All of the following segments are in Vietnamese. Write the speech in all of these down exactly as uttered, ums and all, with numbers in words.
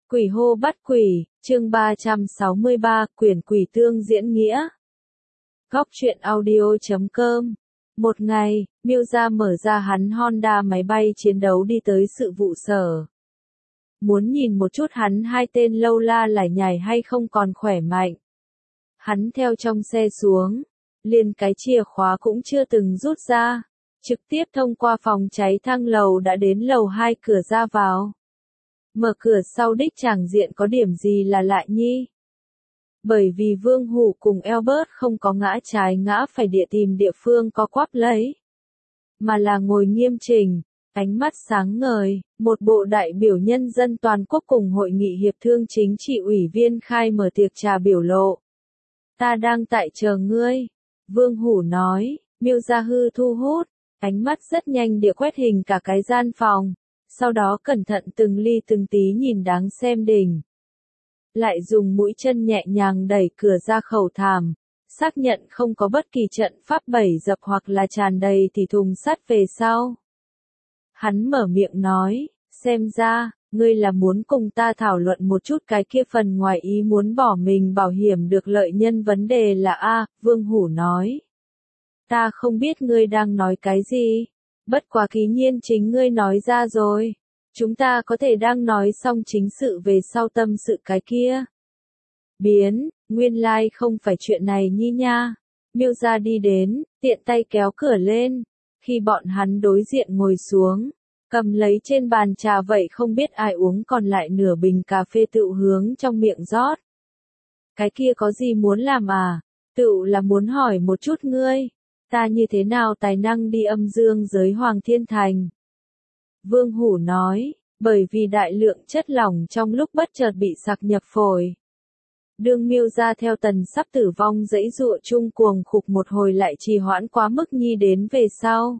Quỷ hô bắt quỷ, chương ba trăm sáu mươi ba, quyển quỷ tương diễn nghĩa. Góc truyện audio chấm com. Một ngày, Miêu Gia mở ra hắn Honda máy bay chiến đấu đi tới sự vụ sở. Muốn nhìn một chút hắn hai tên lâu la lải nhải hay không còn khỏe mạnh. Hắn theo trong xe xuống, liền cái chìa khóa cũng chưa từng rút ra, trực tiếp thông qua phòng cháy thang lầu đã đến lầu hai cửa ra vào. Mở cửa sau đích tràng diện có điểm gì là lạ nhi? Bởi vì Vương Hủ cùng Albert không có ngã trái ngã phải địa tìm địa phương có quắp lấy, mà là ngồi nghiêm chỉnh, ánh mắt sáng ngời, một bộ đại biểu nhân dân toàn quốc cùng hội nghị hiệp thương chính trị ủy viên khai mở tiệc trà biểu lộ. Ta đang tại chờ ngươi, Vương Hủ nói. Miêu Gia hư thu hút, ánh mắt rất nhanh địa quét hình cả cái gian phòng. Sau đó cẩn thận từng ly từng tí nhìn đáng xem đỉnh. Lại dùng mũi chân nhẹ nhàng đẩy cửa ra khẩu thảm, xác nhận không có bất kỳ trận pháp bẩy dập hoặc là tràn đầy thì thùng sắt về sau. Hắn mở miệng nói, xem ra, ngươi là muốn cùng ta thảo luận một chút cái kia phần ngoài ý muốn bỏ mình bảo hiểm được lợi nhân vấn đề là A, Vương Hủ nói. Ta không biết ngươi đang nói cái gì. Bất quá ký nhiên chính ngươi nói ra rồi. Chúng ta có thể đang nói xong chính sự về sau tâm sự cái kia. Biến, nguyên lai like không phải chuyện này nhi nha. Miêu Gia đi đến, tiện tay kéo cửa lên. Khi bọn hắn đối diện ngồi xuống, cầm lấy trên bàn trà vậy không biết ai uống còn lại nửa bình cà phê tựu hướng trong miệng rót. Cái kia có gì muốn làm à? Tựu là muốn hỏi một chút ngươi. Ta như thế nào tài năng đi âm dương giới Hoàng Thiên Thành? Vương Hủ nói, bởi vì đại lượng chất lỏng trong lúc bất chợt bị sặc nhập phổi. Đương Miêu Gia theo tần sắp tử vong dãy dụa chung cuồng khục một hồi lại trì hoãn quá mức nhi đến về sau.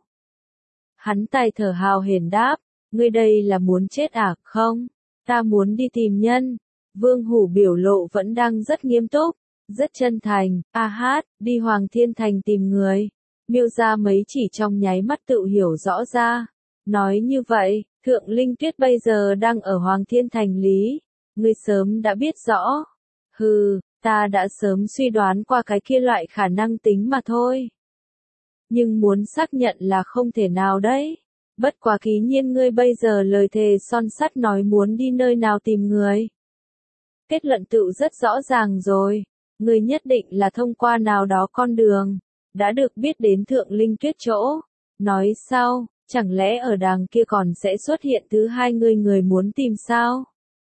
Hắn tài thở hào hển đáp, ngươi đây là muốn chết à, không? Ta muốn đi tìm nhân. Vương Hủ biểu lộ vẫn đang rất nghiêm túc, rất chân thành, a hát, đi Hoàng Thiên Thành tìm người. Miêu Gia mấy chỉ trong nháy mắt tự hiểu rõ ra. Nói như vậy, Thượng Linh Tuyết bây giờ đang ở Hoàng Thiên Thành lý. Ngươi sớm đã biết rõ. Hừ, ta đã sớm suy đoán qua cái kia loại khả năng tính mà thôi. Nhưng muốn xác nhận là không thể nào đấy. Bất quá ký nhiên ngươi bây giờ lời thề son sắt nói muốn đi nơi nào tìm người. Kết luận tự rất rõ ràng rồi. Ngươi nhất định là thông qua nào đó con đường. Đã được biết đến Thượng Linh Tuyết chỗ. Nói sau, chẳng lẽ ở đàng kia còn sẽ xuất hiện thứ hai người người muốn tìm sao?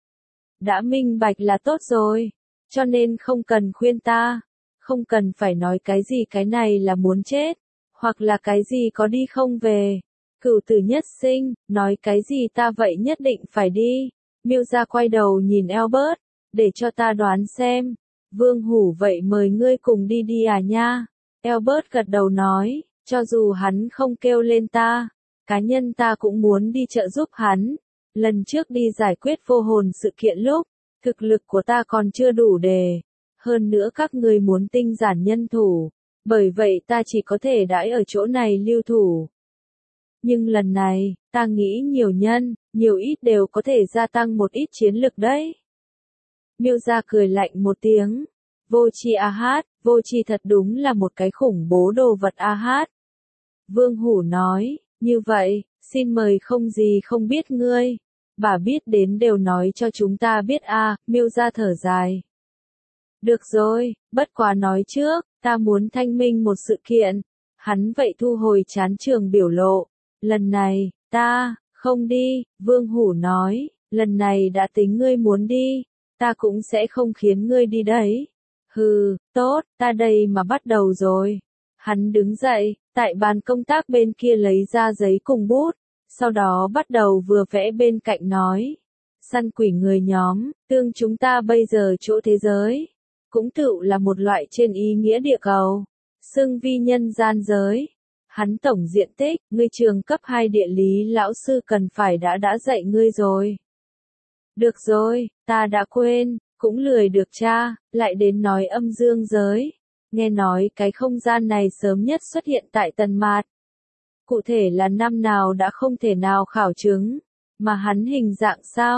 Đã minh bạch là tốt rồi. Cho nên không cần khuyên ta. Không cần phải nói cái gì cái này là muốn chết. Hoặc là cái gì có đi không về. Cửu tử nhất sinh, nói cái gì ta vậy nhất định phải đi. Miêu Gia quay đầu nhìn Albert. Để cho ta đoán xem. Vương Hủ vậy mời ngươi cùng đi đi à nha. Albert gật đầu nói, cho dù hắn không kêu lên ta, cá nhân ta cũng muốn đi trợ giúp hắn. Lần trước đi giải quyết vô hồn sự kiện lúc, thực lực của ta còn chưa đủ đề. Hơn nữa các người muốn tinh giản nhân thủ, bởi vậy ta chỉ có thể đãi ở chỗ này lưu thủ. Nhưng lần này, ta nghĩ nhiều nhân, nhiều ít đều có thể gia tăng một ít chiến lực đấy. Miêu Gia cười lạnh một tiếng. Vô tri a hát, vô tri thật đúng là một cái khủng bố đồ vật a hát. Vương Hủ nói, như vậy, xin mời không gì không biết ngươi. Bà biết đến đều nói cho chúng ta biết a, à, Miêu Gia thở dài. Được rồi, bất quá nói trước, ta muốn thanh minh một sự kiện. Hắn vậy thu hồi chán trường biểu lộ. Lần này, ta, không đi, Vương Hủ nói, lần này đã tính ngươi muốn đi, ta cũng sẽ không khiến ngươi đi đấy. Hừ, tốt, ta đây mà bắt đầu rồi. Hắn đứng dậy, tại bàn công tác bên kia lấy ra giấy cùng bút, sau đó bắt đầu vừa vẽ bên cạnh nói. Săn quỷ người nhóm, tương chúng ta bây giờ chỗ thế giới, cũng tự là một loại trên ý nghĩa địa cầu, xưng vi nhân gian giới. Hắn tổng diện tích, ngươi trường cấp hai địa lý lão sư cần phải đã đã dạy ngươi rồi. Được rồi, ta đã quên. Cũng lười được cha, lại đến nói âm dương giới. Nghe nói cái không gian này sớm nhất xuất hiện tại Tần Mạt. Cụ thể là năm nào đã không thể nào khảo chứng. Mà hắn hình dạng sao?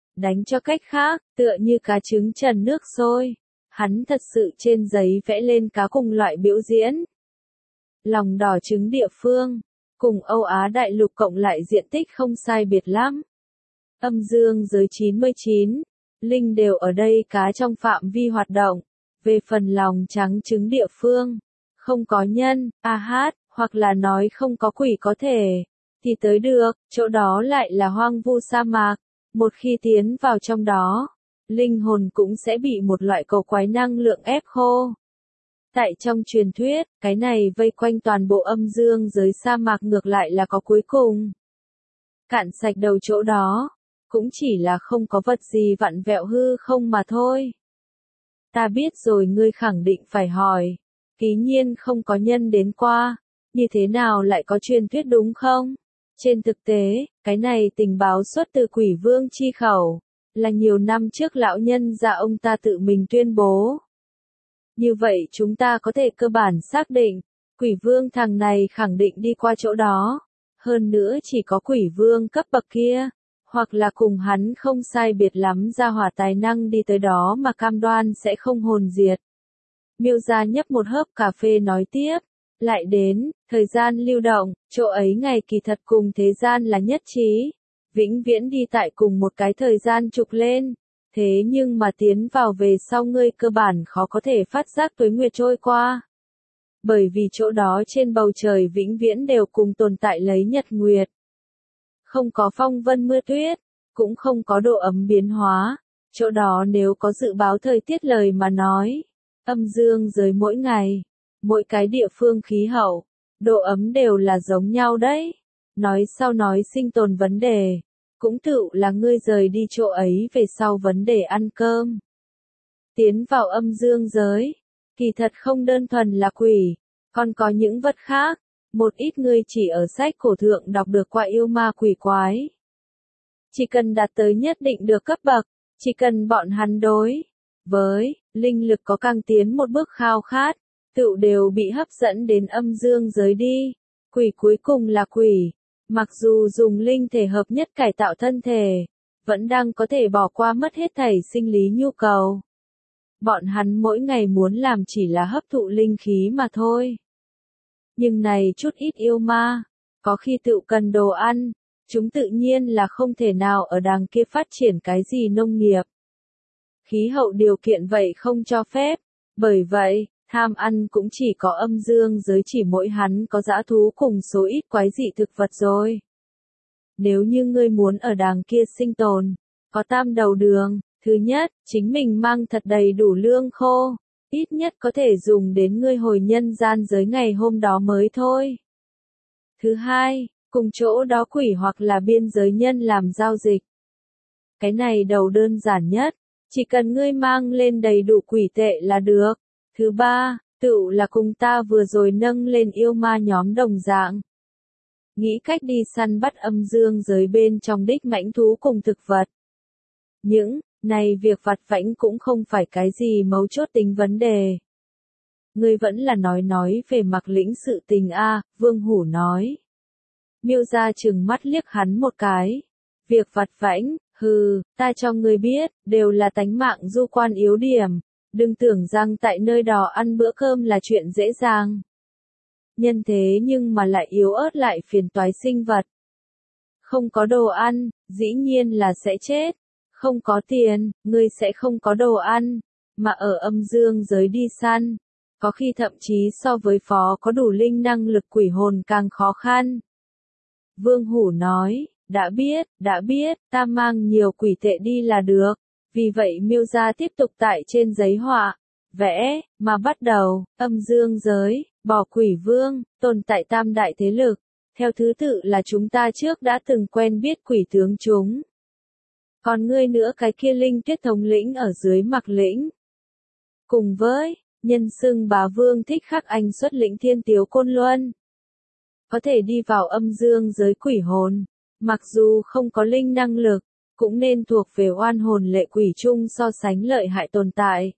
Đánh cho cách khác, tựa như cá trứng trần nước sôi. Hắn thật sự trên giấy vẽ lên cá cùng loại biểu diễn. Lòng đỏ trứng địa phương, cùng Âu Á đại lục cộng lại diện tích không sai biệt lắm. Âm dương giới chín mươi chín, linh đều ở đây cá trong phạm vi hoạt động. Về phần lòng trắng trứng địa phương, không có nhân, a hát, hoặc là nói không có quỷ có thể, thì tới được, chỗ đó lại là hoang vu sa mạc. Một khi tiến vào trong đó, linh hồn cũng sẽ bị một loại cầu quái năng lượng ép khô. Tại trong truyền thuyết, cái này vây quanh toàn bộ âm dương giới sa mạc ngược lại là có cuối cùng. Cạn sạch đầu chỗ đó, cũng chỉ là không có vật gì vặn vẹo hư không mà thôi. Ta biết rồi, ngươi khẳng định phải hỏi, ký nhiên không có nhân đến qua, như thế nào lại có truyền thuyết đúng không? Trên thực tế, cái này tình báo xuất từ Quỷ Vương chi khẩu, là nhiều năm trước lão nhân gia ông ta tự mình tuyên bố. Như vậy chúng ta có thể cơ bản xác định, Quỷ Vương thằng này khẳng định đi qua chỗ đó. Hơn nữa chỉ có Quỷ Vương cấp bậc kia, hoặc là cùng hắn không sai biệt lắm ra hỏa tài năng đi tới đó mà cam đoan sẽ không hồn diệt. Miêu Gia nhấp một hớp cà phê nói tiếp, lại đến, thời gian lưu động, chỗ ấy ngày kỳ thật cùng thế gian là nhất trí, vĩnh viễn đi tại cùng một cái thời gian trục lên, thế nhưng mà tiến vào về sau ngươi cơ bản khó có thể phát giác tuế nguyệt trôi qua. Bởi vì chỗ đó trên bầu trời vĩnh viễn đều cùng tồn tại lấy nhật nguyệt. Không có phong vân mưa tuyết, cũng không có độ ấm biến hóa, chỗ đó nếu có dự báo thời tiết lời mà nói, âm dương giới mỗi ngày, mỗi cái địa phương khí hậu, độ ấm đều là giống nhau đấy. Nói sau nói sinh tồn vấn đề, cũng tự là ngươi rời đi chỗ ấy về sau vấn đề ăn cơm. Tiến vào âm dương giới, kỳ thật không đơn thuần là quỷ, còn có những vật khác, một ít ngươi chỉ ở sách cổ thượng đọc được qua yêu ma quỷ quái. Chỉ cần đạt tới nhất định được cấp bậc, chỉ cần bọn hắn đối với linh lực có càng tiến một bước khao khát, tự đều bị hấp dẫn đến âm dương giới đi. Quỷ cuối cùng là quỷ, mặc dù dùng linh thể hợp nhất cải tạo thân thể, vẫn đang có thể bỏ qua mất hết thảy sinh lý nhu cầu. Bọn hắn mỗi ngày muốn làm chỉ là hấp thụ linh khí mà thôi. Nhưng này chút ít yêu ma, có khi tự cần đồ ăn, chúng tự nhiên là không thể nào ở đàng kia phát triển cái gì nông nghiệp. Khí hậu điều kiện vậy không cho phép, bởi vậy, tham ăn cũng chỉ có âm dương giới chỉ mỗi hắn có dã thú cùng số ít quái dị thực vật rồi. Nếu như ngươi muốn ở đàng kia sinh tồn, có tam đầu đường, thứ nhất, chính mình mang thật đầy đủ lương khô, ít nhất có thể dùng đến ngươi hồi nhân gian giới ngày hôm đó mới thôi. Thứ hai, cùng chỗ đó quỷ hoặc là biên giới nhân làm giao dịch. Cái này đầu đơn giản nhất, chỉ cần ngươi mang lên đầy đủ quỷ tệ là được. Thứ ba, tự là cùng ta vừa rồi nâng lên yêu ma nhóm đồng dạng. Nghĩ cách đi săn bắt âm dương giới bên trong đích mãnh thú cùng thực vật. Những này việc vặt vãnh cũng không phải cái gì mấu chốt tính vấn đề. Ngươi vẫn là nói nói về mặc lĩnh sự tình a, Vương Hủ nói. Miêu Gia trừng mắt liếc hắn một cái. Việc vặt vãnh, hừ, ta cho ngươi biết, đều là tánh mạng du quan yếu điểm. Đừng tưởng rằng tại nơi đó ăn bữa cơm là chuyện dễ dàng. Nhân thế nhưng mà lại yếu ớt lại phiền toái sinh vật. Không có đồ ăn, dĩ nhiên là sẽ chết. Không có tiền, ngươi sẽ không có đồ ăn. Mà ở âm dương giới đi săn, có khi thậm chí so với phó có đủ linh năng lực quỷ hồn càng khó khăn. Vương Hủ nói, đã biết, đã biết, ta mang nhiều quỷ tệ đi là được. Vì vậy Miêu Gia tiếp tục tại trên giấy họa, vẽ, mà bắt đầu, âm dương giới, bỏ quỷ vương, tồn tại tam đại thế lực. Theo thứ tự là chúng ta trước đã từng quen biết quỷ tướng chúng. Còn ngươi nữa cái kia linh tuyết thống lĩnh ở dưới mặc lĩnh. Cùng với, nhân xưng bá vương thích khắc anh xuất lĩnh thiên tiếu côn luân. Có thể đi vào âm dương giới quỷ hồn, mặc dù không có linh năng lực, cũng nên thuộc về oan hồn lệ quỷ chung so sánh lợi hại tồn tại.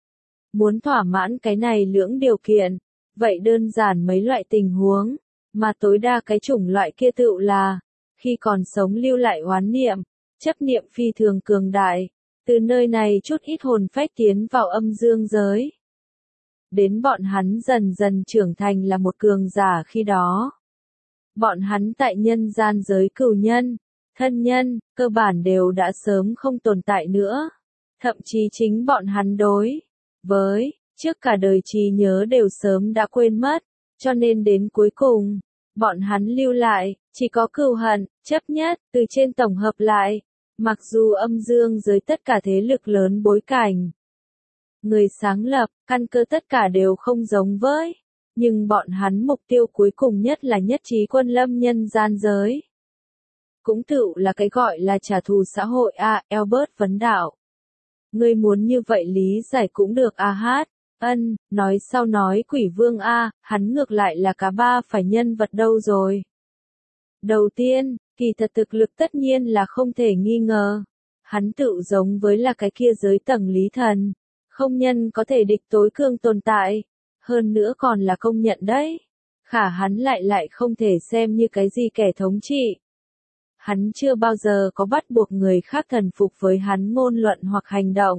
Muốn thỏa mãn cái này lưỡng điều kiện, vậy đơn giản mấy loại tình huống, mà tối đa cái chủng loại kia tựu là, khi còn sống lưu lại oán niệm, chấp niệm phi thường cường đại, từ nơi này chút ít hồn phách tiến vào âm dương giới. Đến bọn hắn dần dần trưởng thành là một cường giả khi đó. Bọn hắn tại nhân gian giới cửu nhân, thân nhân, cơ bản đều đã sớm không tồn tại nữa. Thậm chí chính bọn hắn đối với trước cả đời trí nhớ đều sớm đã quên mất, cho nên đến cuối cùng, bọn hắn lưu lại, chỉ có cừu hận, chấp nhất, từ trên tổng hợp lại, mặc dù âm dương giới tất cả thế lực lớn bối cảnh. Người sáng lập, căn cơ tất cả đều không giống với, nhưng bọn hắn mục tiêu cuối cùng nhất là nhất trí quân lâm nhân gian giới. Cũng tựu là cái gọi là trả thù xã hội a, à, Albert vấn đạo. Ngươi muốn như vậy lý giải cũng được a à hát, ân, nói sau nói quỷ vương a, à, hắn ngược lại là cả ba phải nhân vật đâu rồi. Đầu tiên, kỳ thật thực lực tất nhiên là không thể nghi ngờ. Hắn tựu giống với là cái kia giới tầng lý thần, không nhân có thể địch tối cương tồn tại, hơn nữa còn là công nhận đấy. Khả hắn lại lại không thể xem như cái gì kẻ thống trị. Hắn chưa bao giờ có bắt buộc người khác thần phục với hắn ngôn luận hoặc hành động.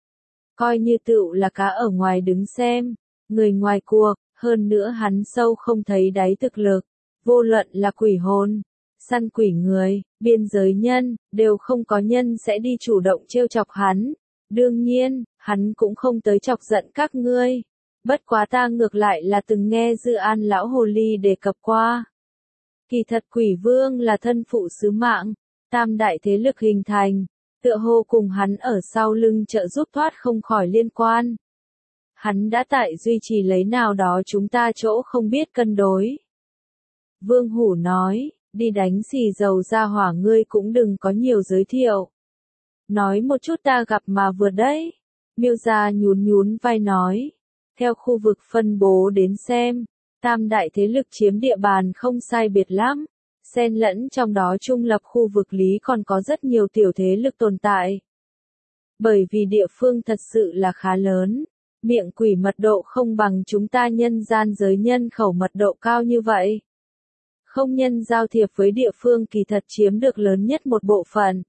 Coi như tựu là cá ở ngoài đứng xem, người ngoài cuộc, hơn nữa hắn sâu không thấy đáy thực lực, vô luận là quỷ hồn, săn quỷ người, biên giới nhân, đều không có nhân sẽ đi chủ động trêu chọc hắn. Đương nhiên, hắn cũng không tới chọc giận các ngươi. Bất quá ta ngược lại là từng nghe Dư An lão hồ ly đề cập qua. Kỳ thật quỷ vương là thân phụ sứ mạng, tam đại thế lực hình thành, tựa hồ cùng hắn ở sau lưng trợ giúp thoát không khỏi liên quan. Hắn đã tại duy trì lấy nào đó chúng ta chỗ không biết cân đối. Vương Hủ nói, đi đánh xì dầu ra hỏa ngươi cũng đừng có nhiều giới thiệu. Nói một chút ta gặp mà vừa đấy. Miêu gia nhún nhún vai nói. Theo khu vực phân bố đến xem, tam đại thế lực chiếm địa bàn không sai biệt lắm. Xen lẫn trong đó trung lập khu vực lý còn có rất nhiều tiểu thế lực tồn tại. Bởi vì địa phương thật sự là khá lớn, miệng quỷ mật độ không bằng chúng ta nhân gian giới nhân khẩu mật độ cao như vậy. Không nhân giao thiệp với địa phương kỳ thật chiếm được lớn nhất một bộ phận.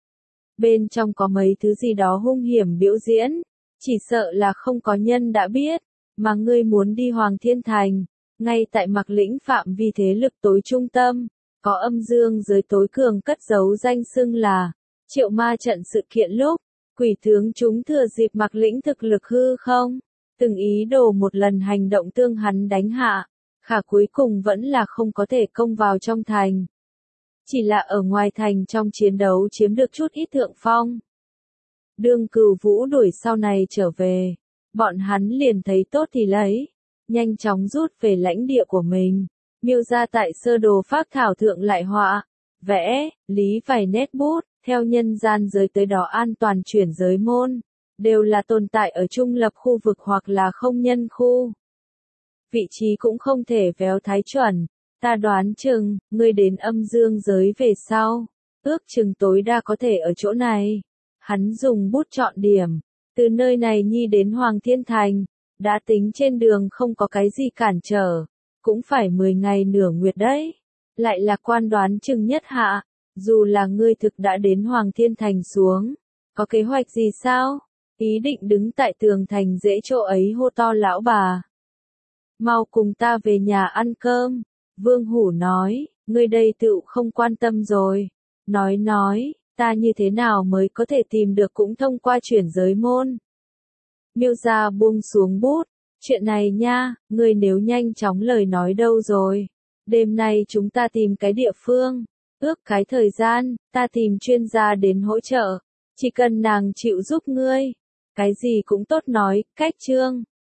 Bên trong có mấy thứ gì đó hung hiểm biểu diễn, chỉ sợ là không có nhân đã biết, mà ngươi muốn đi Hoàng Thiên Thành, ngay tại Mạc Lĩnh phạm vi thế lực tối trung tâm, có âm dương giới tối cường cất giấu danh xưng là Triệu Ma trận sự kiện lúc, quỷ tướng chúng thừa dịp Mạc Lĩnh thực lực hư không, từng ý đồ một lần hành động tương hắn đánh hạ, khả cuối cùng vẫn là không có thể công vào trong thành. Chỉ là ở ngoài thành trong chiến đấu chiếm được chút ít thượng phong. Đương Cửu Vũ đuổi sau này trở về, bọn hắn liền thấy tốt thì lấy, nhanh chóng rút về lãnh địa của mình. Miêu ra tại sơ đồ phác thảo thượng lại họa, vẽ, lý vài nét bút, theo nhân gian giới tới đó an toàn chuyển giới môn, đều là tồn tại ở trung lập khu vực hoặc là không nhân khu. Vị trí cũng không thể véo thái chuẩn. Ta đoán chừng, ngươi đến âm dương giới về sau, ước chừng tối đa có thể ở chỗ này. Hắn dùng bút chọn điểm, từ nơi này nhi đến Hoàng Thiên Thành, đã tính trên đường không có cái gì cản trở, cũng phải mười ngày nửa nguyệt đấy. Lại là quan đoán chừng nhất hạ, dù là ngươi thực đã đến Hoàng Thiên Thành xuống, có kế hoạch gì sao? Ý định đứng tại tường thành dễ chỗ ấy hô to lão bà. Mau cùng ta về nhà ăn cơm. Vương Hủ nói, ngươi đây tựu không quan tâm rồi. Nói nói, ta như thế nào mới có thể tìm được cũng thông qua chuyển giới môn. Miêu gia buông xuống bút, chuyện này nha, ngươi nếu nhanh chóng lời nói đâu rồi. Đêm nay chúng ta tìm cái địa phương, ước cái thời gian, ta tìm chuyên gia đến hỗ trợ. Chỉ cần nàng chịu giúp ngươi, cái gì cũng tốt nói, cách chương.